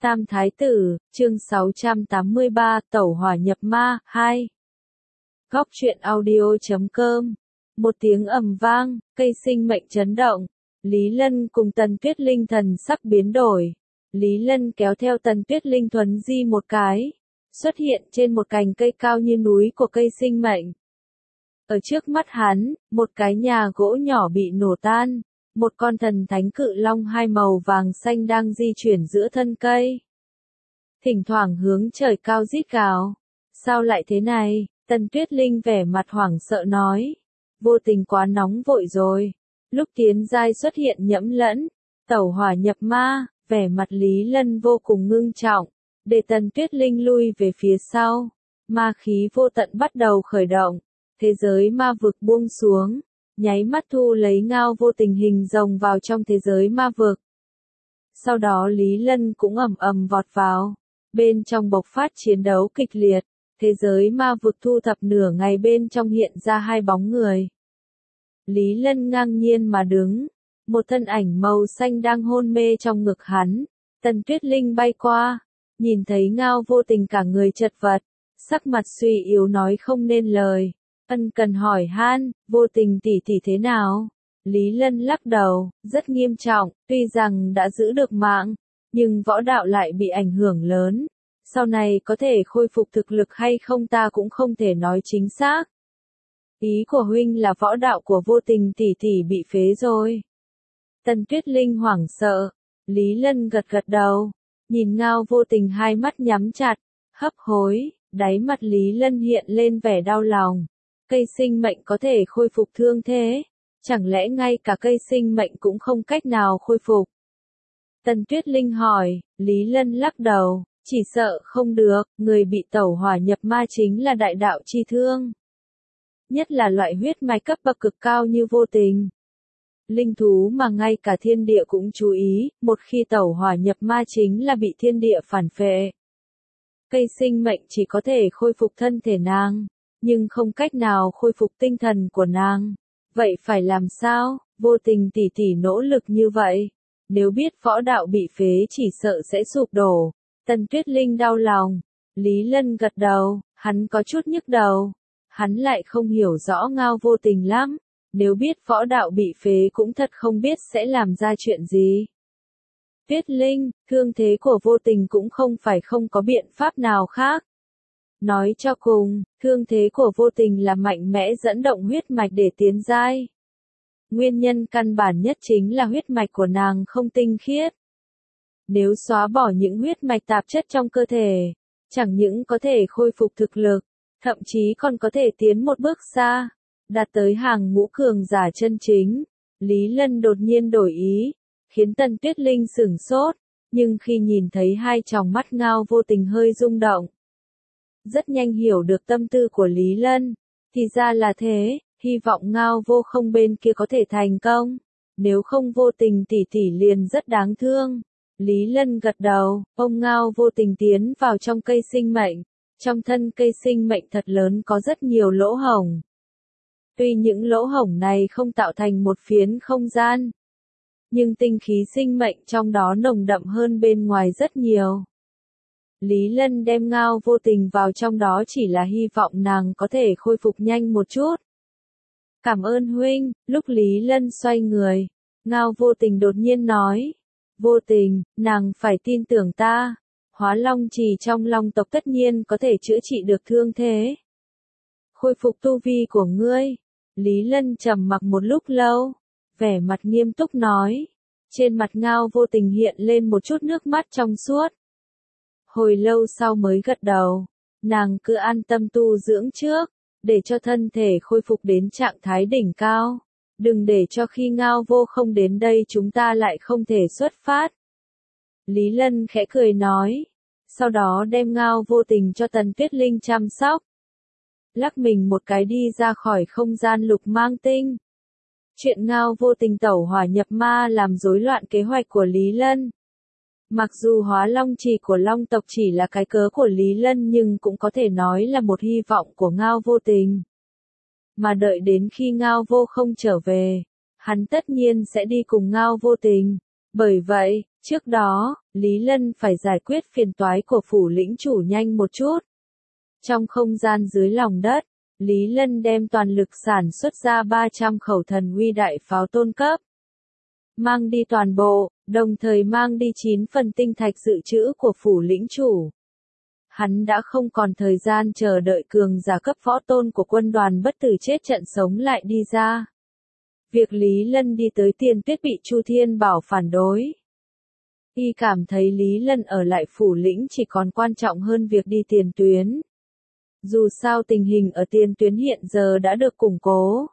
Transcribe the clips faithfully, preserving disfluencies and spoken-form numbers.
Tam Thái Tử, chương sáu trăm tám mươi ba, Tẩu Hỏa Nhập Ma, hai. Góc truyện audio chấm com. Một tiếng ầm vang, cây sinh mệnh chấn động. Lý Lân cùng Tần Tuyết Linh thần sắc biến đổi. Lý Lân kéo theo Tần Tuyết Linh thuấn di một cái, xuất hiện trên một cành cây cao như núi của cây sinh mệnh. Ở trước mắt hắn, một cái nhà gỗ nhỏ bị nổ tan. Một con thần thánh cự long hai màu vàng xanh đang di chuyển giữa thân cây. Thỉnh thoảng hướng trời cao rít gào. Sao lại thế này? Tần Tuyết Linh vẻ mặt hoảng sợ nói. Vô tình quá nóng vội rồi. Lúc tiến giai xuất hiện nhẫm lẫn, tẩu hỏa nhập ma, vẻ mặt Lý Lân vô cùng ngưng trọng. Để Tần Tuyết Linh lui về phía sau. Ma khí vô tận bắt đầu khởi động. Thế giới ma vực buông xuống. Nháy mắt thu lấy Ngao Vô Tình hình rồng vào trong thế giới ma vực. Sau đó Lý Lân cũng ầm ầm vọt vào. Bên trong bộc phát chiến đấu kịch liệt. Thế giới ma vực thu thập nửa ngày bên trong hiện ra hai bóng người. Lý Lân ngang nhiên mà đứng. Một thân ảnh màu xanh đang hôn mê trong ngực hắn. Tần Tuyết Linh bay qua. Nhìn thấy Ngao Vô Tình cả người chật vật. Sắc mặt suy yếu nói không nên lời. Ân cần hỏi han, Vô Tình tỷ tỷ thế nào? Lý Lân lắc đầu, rất nghiêm trọng, tuy rằng đã giữ được mạng, nhưng võ đạo lại bị ảnh hưởng lớn. Sau này có thể khôi phục thực lực hay không ta cũng không thể nói chính xác. Ý của huynh là võ đạo của Vô Tình tỷ tỷ bị phế rồi. Tần Tuyết Linh hoảng sợ, Lý Lân gật gật đầu, nhìn Ngao Vô Tình hai mắt nhắm chặt, hấp hối, đáy mắt Lý Lân hiện lên vẻ đau lòng. Cây sinh mệnh có thể khôi phục thương thế, chẳng lẽ ngay cả cây sinh mệnh cũng không cách nào khôi phục? Tần Tuyết Linh hỏi, Lý Lân lắc đầu, chỉ sợ không được, người bị tẩu hỏa nhập ma chính là đại đạo chi thương. Nhất là loại huyết mạch cấp bậc cực cao như Vô Tình. Linh thú mà ngay cả thiên địa cũng chú ý, một khi tẩu hỏa nhập ma chính là bị thiên địa phản phệ. Cây sinh mệnh chỉ có thể khôi phục thân thể nàng. Nhưng không cách nào khôi phục tinh thần của nàng. Vậy phải làm sao? Vô Tình tỷ tỷ nỗ lực như vậy. Nếu biết võ đạo bị phế chỉ sợ sẽ sụp đổ. Tần Tuyết Linh đau lòng. Lý Lân gật đầu, hắn có chút nhức đầu. Hắn lại không hiểu rõ Ngao Vô Tình lắm. Nếu biết võ đạo bị phế cũng thật không biết sẽ làm ra chuyện gì. Tuyết Linh, thương thế của Vô Tình cũng không phải không có biện pháp nào khác. Nói cho cùng, thương thế của Vô Tình là mạnh mẽ dẫn động huyết mạch để tiến giai. Nguyên nhân căn bản nhất chính là huyết mạch của nàng không tinh khiết. Nếu xóa bỏ những huyết mạch tạp chất trong cơ thể, chẳng những có thể khôi phục thực lực, thậm chí còn có thể tiến một bước xa, đạt tới hàng ngũ cường giả chân chính. Lý Lân đột nhiên đổi ý, khiến Tần Tuyết Linh sửng sốt, nhưng khi nhìn thấy hai tròng mắt Ngao Vô Tình hơi rung động, rất nhanh hiểu được tâm tư của Lý Lân. Thì ra là thế, hy vọng Ngao Vô Không bên kia có thể thành công. Nếu không Vô Tình tỷ tỷ liền rất đáng thương. Lý Lân gật đầu, ông Ngao Vô Tình tiến vào trong cây sinh mệnh. Trong thân cây sinh mệnh thật lớn có rất nhiều lỗ hổng. Tuy những lỗ hổng này không tạo thành một phiến không gian, nhưng tinh khí sinh mệnh trong đó nồng đậm hơn bên ngoài rất nhiều. Lý Lân đem Ngao Vô Tình vào trong đó chỉ là hy vọng nàng có thể khôi phục nhanh một chút. Cảm ơn huynh. Lúc Lý Lân xoay người, Ngao Vô Tình đột nhiên nói. Vô Tình, nàng phải tin tưởng ta. Hóa Long Trì trong Long tộc tất nhiên có thể chữa trị được thương thế. Khôi phục tu vi của ngươi. Lý Lân trầm mặc một lúc lâu, vẻ mặt nghiêm túc nói. Trên mặt Ngao Vô Tình hiện lên một chút nước mắt trong suốt. Hồi lâu sau mới gật đầu, nàng cứ an tâm tu dưỡng trước, để cho thân thể khôi phục đến trạng thái đỉnh cao. Đừng để cho khi Ngao Vô Không đến đây chúng ta lại không thể xuất phát. Lý Lân khẽ cười nói, sau đó đem Ngao Vô Tình cho Tần Tuyết Linh chăm sóc. Lắc mình một cái đi ra khỏi không gian lục mang tinh. Chuyện Ngao Vô Tình tẩu hỏa nhập ma làm rối loạn kế hoạch của Lý Lân. Mặc dù Hóa Long Trì của Long tộc chỉ là cái cớ của Lý Lân nhưng cũng có thể nói là một hy vọng của Ngao Vô Tình. Mà đợi đến khi Ngao Vô Không trở về, hắn tất nhiên sẽ đi cùng Ngao Vô Tình. Bởi vậy, Trước đó, Lý Lân phải giải quyết phiền toái của phủ lĩnh chủ nhanh một chút. Trong không gian dưới lòng đất, Lý Lân đem toàn lực sản xuất ra ba trăm khẩu thần uy đại pháo tôn cấp. Mang đi toàn bộ, đồng thời mang đi chín phần tinh thạch dự trữ của phủ lĩnh chủ. Hắn đã không còn thời gian chờ đợi cường giả cấp võ tôn của quân đoàn bất tử chết trận sống lại đi ra. Việc Lý Lân đi tới Tiền Tuyết bị Chu Thiên Bảo phản đối. Y cảm thấy Lý Lân ở lại phủ lĩnh chỉ còn quan trọng hơn việc đi tiền tuyến. Dù sao tình hình ở tiền tuyến hiện giờ đã được củng cố.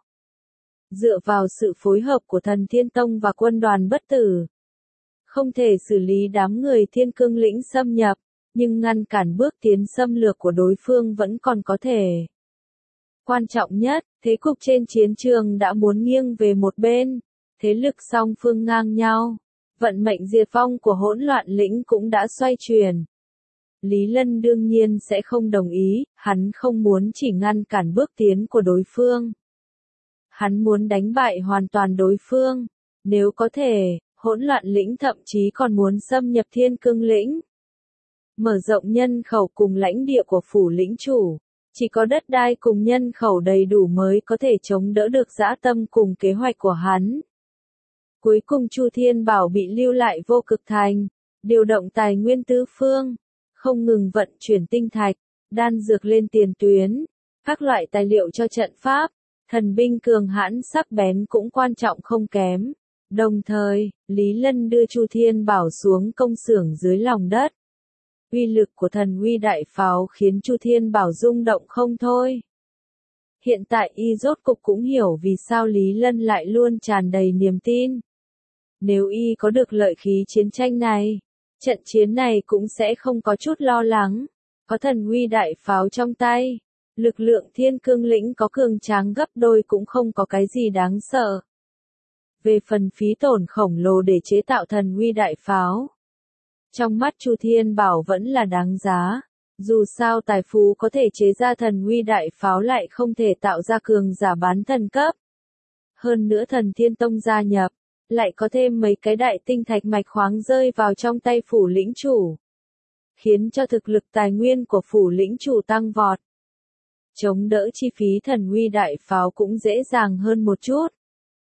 Dựa vào sự phối hợp của Thần Thiên Tông và quân đoàn bất tử, không thể xử lý đám người Thiên Cương lĩnh xâm nhập, nhưng ngăn cản bước tiến xâm lược của đối phương vẫn còn có thể. Quan trọng nhất, thế cục trên chiến trường đã muốn nghiêng về một bên, thế lực song phương ngang nhau, vận mệnh diệt vong của hỗn loạn lĩnh cũng đã xoay chuyển. Lý Lân đương nhiên sẽ không đồng ý, hắn không muốn chỉ ngăn cản bước tiến của đối phương. Hắn muốn đánh bại hoàn toàn đối phương, nếu có thể, hỗn loạn lĩnh thậm chí còn muốn xâm nhập Thiên Cương lĩnh. Mở rộng nhân khẩu cùng lãnh địa của phủ lĩnh chủ, chỉ có đất đai cùng nhân khẩu đầy đủ mới có thể chống đỡ được dã tâm cùng kế hoạch của hắn. Cuối cùng Chu Thiên Bảo bị lưu lại Vô Cực Thành, điều động tài nguyên tứ phương, không ngừng vận chuyển tinh thạch, đan dược lên tiền tuyến, các loại tài liệu cho trận pháp, thần binh cường hãn sắc bén cũng quan trọng không kém. Đồng thời, Lý Lân đưa Chu Thiên Bảo xuống công xưởng dưới lòng đất. Uy lực của thần uy đại pháo khiến Chu Thiên Bảo rung động không thôi. Hiện tại y rốt cục cũng hiểu vì sao Lý Lân lại luôn tràn đầy niềm tin. Nếu y có được lợi khí chiến tranh này, trận chiến này cũng sẽ không có chút lo lắng. Có thần uy đại pháo trong tay, lực lượng Thiên Cương lĩnh có cường tráng gấp đôi cũng không có cái gì đáng sợ. Về phần phí tổn khổng lồ để chế tạo thần uy đại pháo, trong mắt Chu Thiên Bảo vẫn là đáng giá. Dù sao tài phú có thể chế ra thần uy đại pháo lại không thể tạo ra cường giả bán thần cấp. Hơn nữa Thần Thiên Tông gia nhập, lại có thêm mấy cái đại tinh thạch mạch khoáng rơi vào trong tay phủ lĩnh chủ, khiến cho thực lực tài nguyên của phủ lĩnh chủ tăng vọt. Chống đỡ chi phí thần uy đại pháo cũng dễ dàng hơn một chút.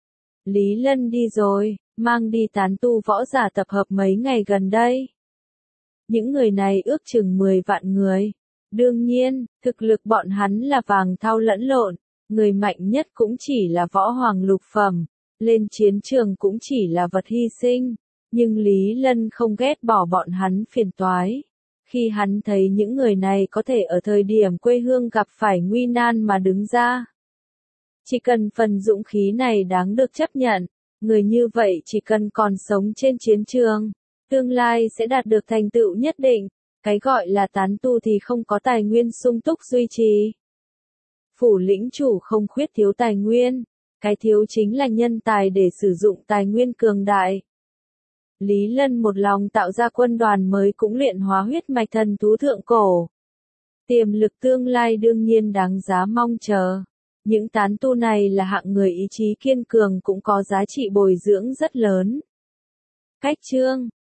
Lý Lân đi rồi, mang đi tán tu võ giả tập hợp mấy ngày gần đây. Những người này ước chừng mười vạn người. Đương nhiên, thực lực bọn hắn là vàng thau lẫn lộn, người mạnh nhất cũng chỉ là võ hoàng lục phẩm, lên chiến trường cũng chỉ là vật hy sinh. Nhưng Lý Lân không ghét bỏ bọn hắn phiền toái. Khi hắn thấy những người này có thể ở thời điểm quê hương gặp phải nguy nan mà đứng ra. Chỉ cần phần dũng khí này đáng được chấp nhận, người như vậy chỉ cần còn sống trên chiến trường, tương lai sẽ đạt được thành tựu nhất định. Cái gọi là tán tu thì không có tài nguyên sung túc duy trì. Phủ lĩnh chủ không khuyết thiếu tài nguyên, cái thiếu chính là nhân tài để sử dụng tài nguyên cường đại. Lý Lân một lòng tạo ra quân đoàn mới cũng luyện hóa huyết mạch thần thú thượng cổ. Tiềm lực tương lai đương nhiên đáng giá mong chờ. Những tán tu này là hạng người ý chí kiên cường cũng có giá trị bồi dưỡng rất lớn. Cách chương